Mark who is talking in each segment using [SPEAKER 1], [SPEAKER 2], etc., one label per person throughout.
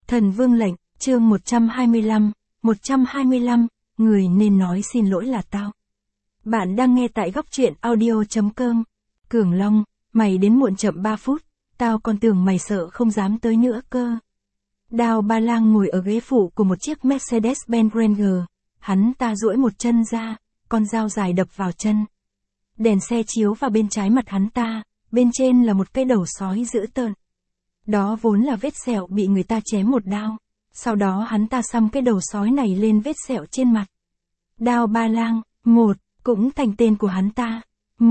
[SPEAKER 1] Thần Vương lệnh, chương 125, người nên nói xin lỗi là tao. Bạn đang nghe tại góc truyện audio.com. Cường Long, mày đến muộn chậm 3 phút, tao còn tưởng mày sợ không dám tới nữa cơ. Đào Ba Lang ngồi ở ghế phụ của một chiếc Mercedes-Benz Ranger, hắn ta duỗi một chân ra, con dao dài đập vào chân. Đèn xe chiếu vào bên trái mặt hắn ta, bên trên là một cái đầu sói dữ tợn. Đó vốn là vết sẹo bị người ta chém một đao, sau đó hắn ta xăm cái đầu sói này lên vết sẹo trên mặt. Đào Ba Lang, cũng thành tên của hắn ta.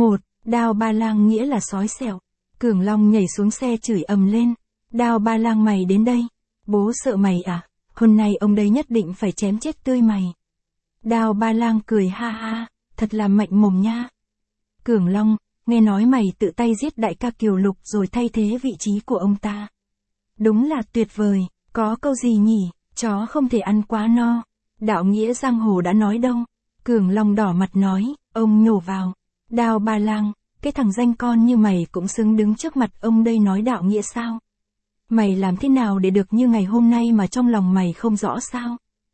[SPEAKER 1] Đào Ba Lang nghĩa là sói sẹo. Cường Long nhảy xuống xe chửi ầm lên. Đào Ba Lang, mày đến đây. Bố sợ mày à? Hôm nay ông đây nhất định phải chém chết tươi mày. Đào Ba Lang cười ha ha, thật là mạnh mồm nha. Cường Long, nghe nói mày tự tay giết đại ca Kiều Lục rồi thay thế vị trí của ông ta. Đúng là tuyệt vời, có câu gì nhỉ, chó không thể ăn quá no. Đạo nghĩa giang hồ đã nói đâu. Cường Long đỏ mặt nói, ông nhổ vào. Đào Ba Lang, cái thằng danh con như mày cũng xứng đứng trước mặt ông đây nói đạo nghĩa sao? Mày làm thế nào để được như ngày hôm nay mà trong lòng mày không rõ sao?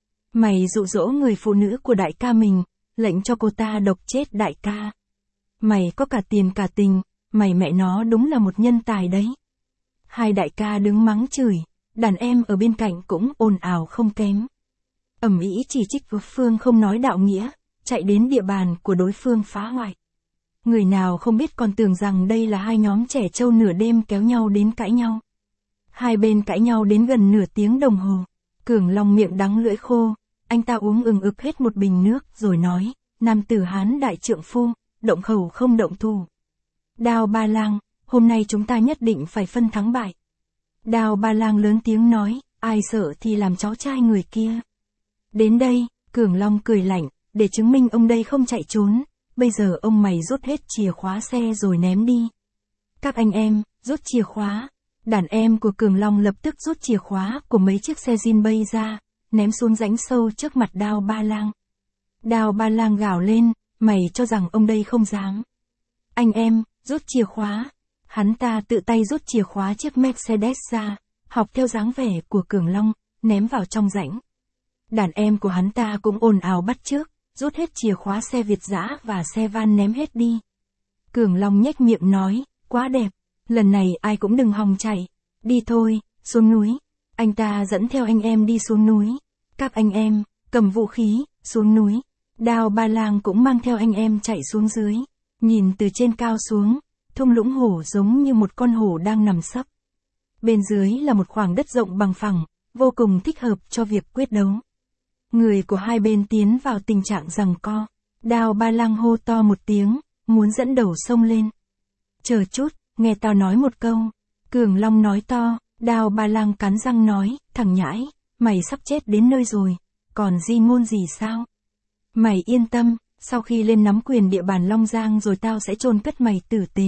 [SPEAKER 1] Mày dụ dỗ người phụ nữ của đại ca mình, lệnh cho cô ta độc chết đại ca. Mày có cả tiền cả tình, mày mẹ nó đúng là một nhân tài đấy. Hai đại ca đứng mắng chửi, đàn em ở bên cạnh cũng ồn ào không kém. Ầm ĩ chỉ trích đối phương không nói đạo nghĩa, chạy đến địa bàn của đối phương phá hoại. Người nào không biết còn tưởng rằng đây là hai nhóm trẻ trâu nửa đêm kéo nhau đến cãi nhau. Hai bên cãi nhau đến gần nửa tiếng đồng hồ. Cường Long miệng đắng lưỡi khô, anh ta uống ừng ực hết một bình nước rồi nói, nam tử Hán đại trượng phu, động khẩu không động thủ. Đào Ba Lang, hôm nay chúng ta nhất định phải phân thắng bại. Đào Ba Lang lớn tiếng nói, ai sợ thì làm cháu trai người kia. Đến đây, Cường Long cười lạnh, để chứng minh ông đây không chạy trốn, bây giờ ông mày rút hết chìa khóa xe rồi ném đi. Các anh em, rút chìa khóa. Đàn em của Cường Long lập tức rút chìa khóa của mấy chiếc xe zin bay ra, ném xuống rãnh sâu trước mặt Đào Ba Lang. Đào Ba Lang gào lên, mày cho rằng ông đây không dám. Anh em, rút chìa khóa. Hắn ta tự tay rút chìa khóa chiếc Mercedes ra, học theo dáng vẻ của Cường Long, ném vào trong rãnh. Đàn em của hắn ta cũng ồn ào bắt chước, rút hết chìa khóa xe Việt dã và xe van ném hết đi. Cường Long nhếch miệng nói, quá đẹp, lần này ai cũng đừng hòng chạy, đi thôi, xuống núi. Anh ta dẫn theo anh em đi xuống núi. Các anh em, cầm vũ khí, xuống núi. Đào Ba Lang cũng mang theo anh em chạy xuống dưới. Nhìn từ trên cao xuống, thung lũng hổ giống như một con hổ đang nằm sấp. Bên dưới là một khoảng đất rộng bằng phẳng, vô cùng thích hợp cho việc quyết đấu. Người của hai bên tiến vào tình trạng giằng co. Đào Ba Lang hô to một tiếng, muốn dẫn đầu xông lên. Chờ chút, nghe tao nói một câu. Cường Long nói to. Đào Ba Lang cắn răng nói, thằng nhãi, mày sắp chết đến nơi rồi, còn di ngôn gì sao? Mày yên tâm, sau khi lên nắm quyền địa bàn Long Giang rồi tao sẽ chôn cất mày tử tế.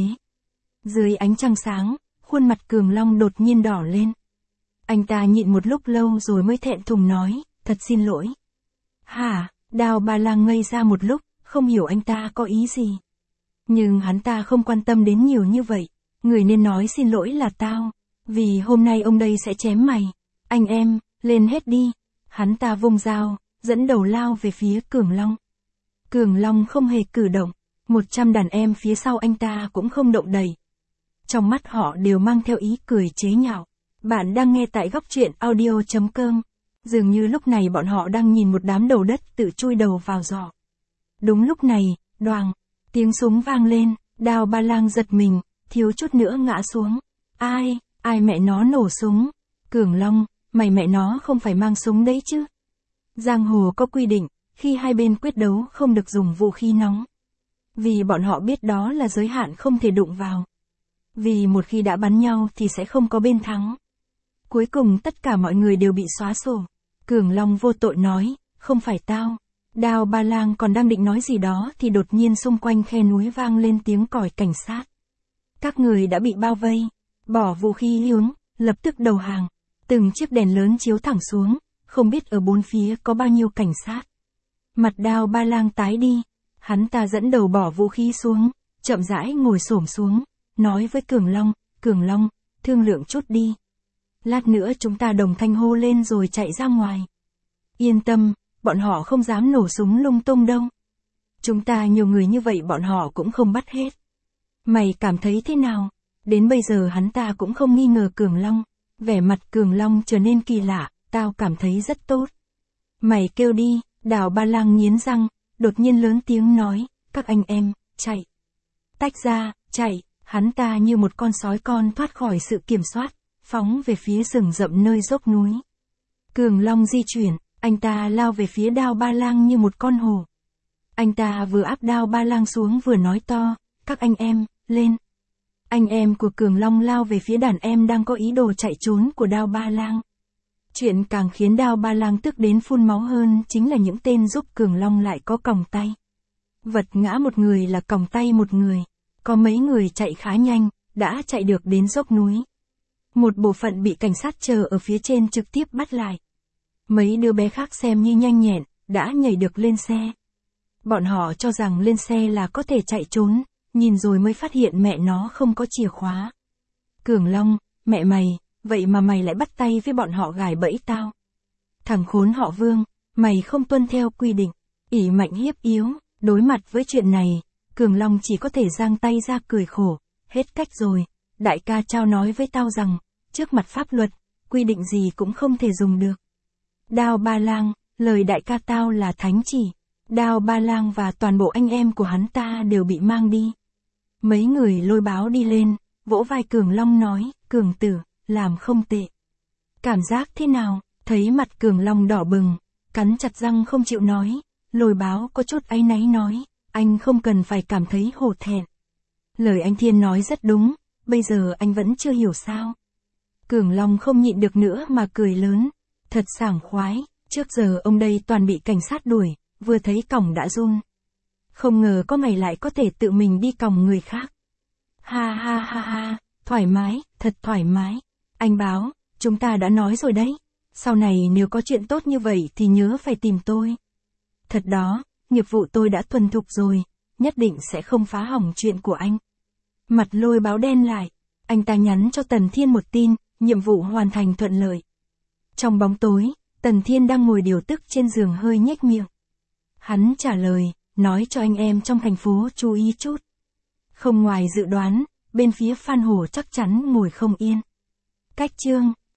[SPEAKER 1] Dưới ánh trăng sáng, khuôn mặt Cường Long đột nhiên đỏ lên. Anh ta nhịn một lúc lâu rồi mới thẹn thùng nói, thật xin lỗi. Hả? Đào Ba Lang ngây ra một lúc, không hiểu anh ta có ý gì. Nhưng hắn ta không quan tâm đến nhiều như vậy, người nên nói xin lỗi là tao, vì hôm nay ông đây sẽ chém mày. Anh em, lên hết đi. Hắn ta vung dao, dẫn đầu lao về phía Cường Long. Cường Long không hề cử động, 100 đàn em phía sau anh ta cũng không động đậy. Trong mắt họ đều mang theo ý cười chế nhạo. Bạn đang nghe tại góc truyện audio.com. Dường như lúc này bọn họ đang nhìn một đám đầu đất tự chui đầu vào giỏ. Đúng lúc này, đoàng, tiếng súng vang lên, Đào Ba Lang giật mình, thiếu chút nữa ngã xuống. Ai mẹ nó nổ súng? Cường Long, mày mẹ nó không phải mang súng đấy chứ? Giang hồ có quy định, khi hai bên quyết đấu không được dùng vũ khí nóng. Vì bọn họ biết đó là giới hạn không thể đụng vào. Vì một khi đã bắn nhau thì sẽ không có bên thắng. Cuối cùng tất cả mọi người đều bị xóa sổ. Cường Long vô tội nói, không phải tao. Đào Ba Lang còn đang định nói gì đó thì đột nhiên xung quanh khe núi vang lên tiếng còi cảnh sát. Các người đã bị bao vây, bỏ vũ khí hướng, lập tức đầu hàng. Từng chiếc đèn lớn chiếu thẳng xuống, không biết ở bốn phía có bao nhiêu cảnh sát. Mặt Đào Ba Lang tái đi, hắn ta dẫn đầu bỏ vũ khí xuống, chậm rãi ngồi xổm xuống, nói với Cường Long, thương lượng chút đi. Lát nữa chúng ta đồng thanh hô lên rồi chạy ra ngoài. Yên tâm, bọn họ không dám nổ súng lung tung đâu. Chúng ta nhiều người như vậy bọn họ cũng không bắt hết. Mày cảm thấy thế nào? Đến bây giờ hắn ta cũng không nghi ngờ Cường Long. Vẻ mặt Cường Long trở nên kỳ lạ, tao cảm thấy rất tốt. Mày kêu đi, Đào Ba Lang nghiến răng, đột nhiên lớn tiếng nói, các anh em, chạy. Tách ra, chạy, hắn ta như một con sói con thoát khỏi sự kiểm soát, phóng về phía rừng rậm nơi dốc núi. Cường Long di chuyển, anh ta lao về phía Đao Ba Lang như một con hổ. Anh ta vừa áp Đao Ba Lang xuống vừa nói to, các anh em, lên. Anh em của Cường Long lao về phía đàn em đang có ý đồ chạy trốn của Đao Ba Lang. Chuyện càng khiến Đao Ba Lang tức đến phun máu hơn chính là những tên giúp Cường Long lại có còng tay. Vật ngã một người là còng tay một người. Có mấy người chạy khá nhanh, đã chạy được đến dốc núi. Một bộ phận bị cảnh sát chờ ở phía trên trực tiếp bắt lại. Mấy đứa bé khác xem như nhanh nhẹn, đã nhảy được lên xe. Bọn họ cho rằng lên xe là có thể chạy trốn, nhìn rồi mới phát hiện mẹ nó không có chìa khóa. Cường Long, mẹ mày, vậy mà mày lại bắt tay với bọn họ gài bẫy tao. Thằng khốn họ Vương, mày không tuân theo quy định, ỷ mạnh hiếp yếu, đối mặt với chuyện này, Cường Long chỉ có thể giang tay ra cười khổ, hết cách rồi, đại ca Trao nói với tao rằng, trước mặt pháp luật, quy định gì cũng không thể dùng được. Đao Ba Lang, lời đại ca tao là thánh chỉ, Đao Ba Lang và toàn bộ anh em của hắn ta đều bị mang đi. Mấy người lôi báo đi lên, vỗ vai Cường Long nói, Cường tử, làm không tệ. Cảm giác thế nào? Thấy mặt Cường Long đỏ bừng, cắn chặt răng không chịu nói, lôi báo có chút áy náy nói, anh không cần phải cảm thấy hổ thẹn. Lời anh Thiên nói rất đúng, bây giờ anh vẫn chưa hiểu sao. Cường Long không nhịn được nữa mà cười lớn, thật sảng khoái, trước giờ ông đây toàn bị cảnh sát đuổi, vừa thấy còng đã run. Không ngờ có ngày lại có thể tự mình đi còng người khác. Ha ha ha ha, thoải mái, thật thoải mái. Anh Báo, chúng ta đã nói rồi đấy, sau này nếu có chuyện tốt như vậy thì nhớ phải tìm tôi. Thật đó, nghiệp vụ tôi đã thuần thục rồi, nhất định sẽ không phá hỏng chuyện của anh. Mặt Lôi Báo đen lại, anh ta nhắn cho Tần Thiên một tin, nhiệm vụ hoàn thành thuận lợi. Trong bóng tối, Tần Thiên đang ngồi điều tức trên giường hơi nhếch miệng. Hắn trả lời, nói cho anh em trong thành phố chú ý chút. Không ngoài dự đoán, bên phía Phan Hổ chắc chắn ngồi không yên. Cách chương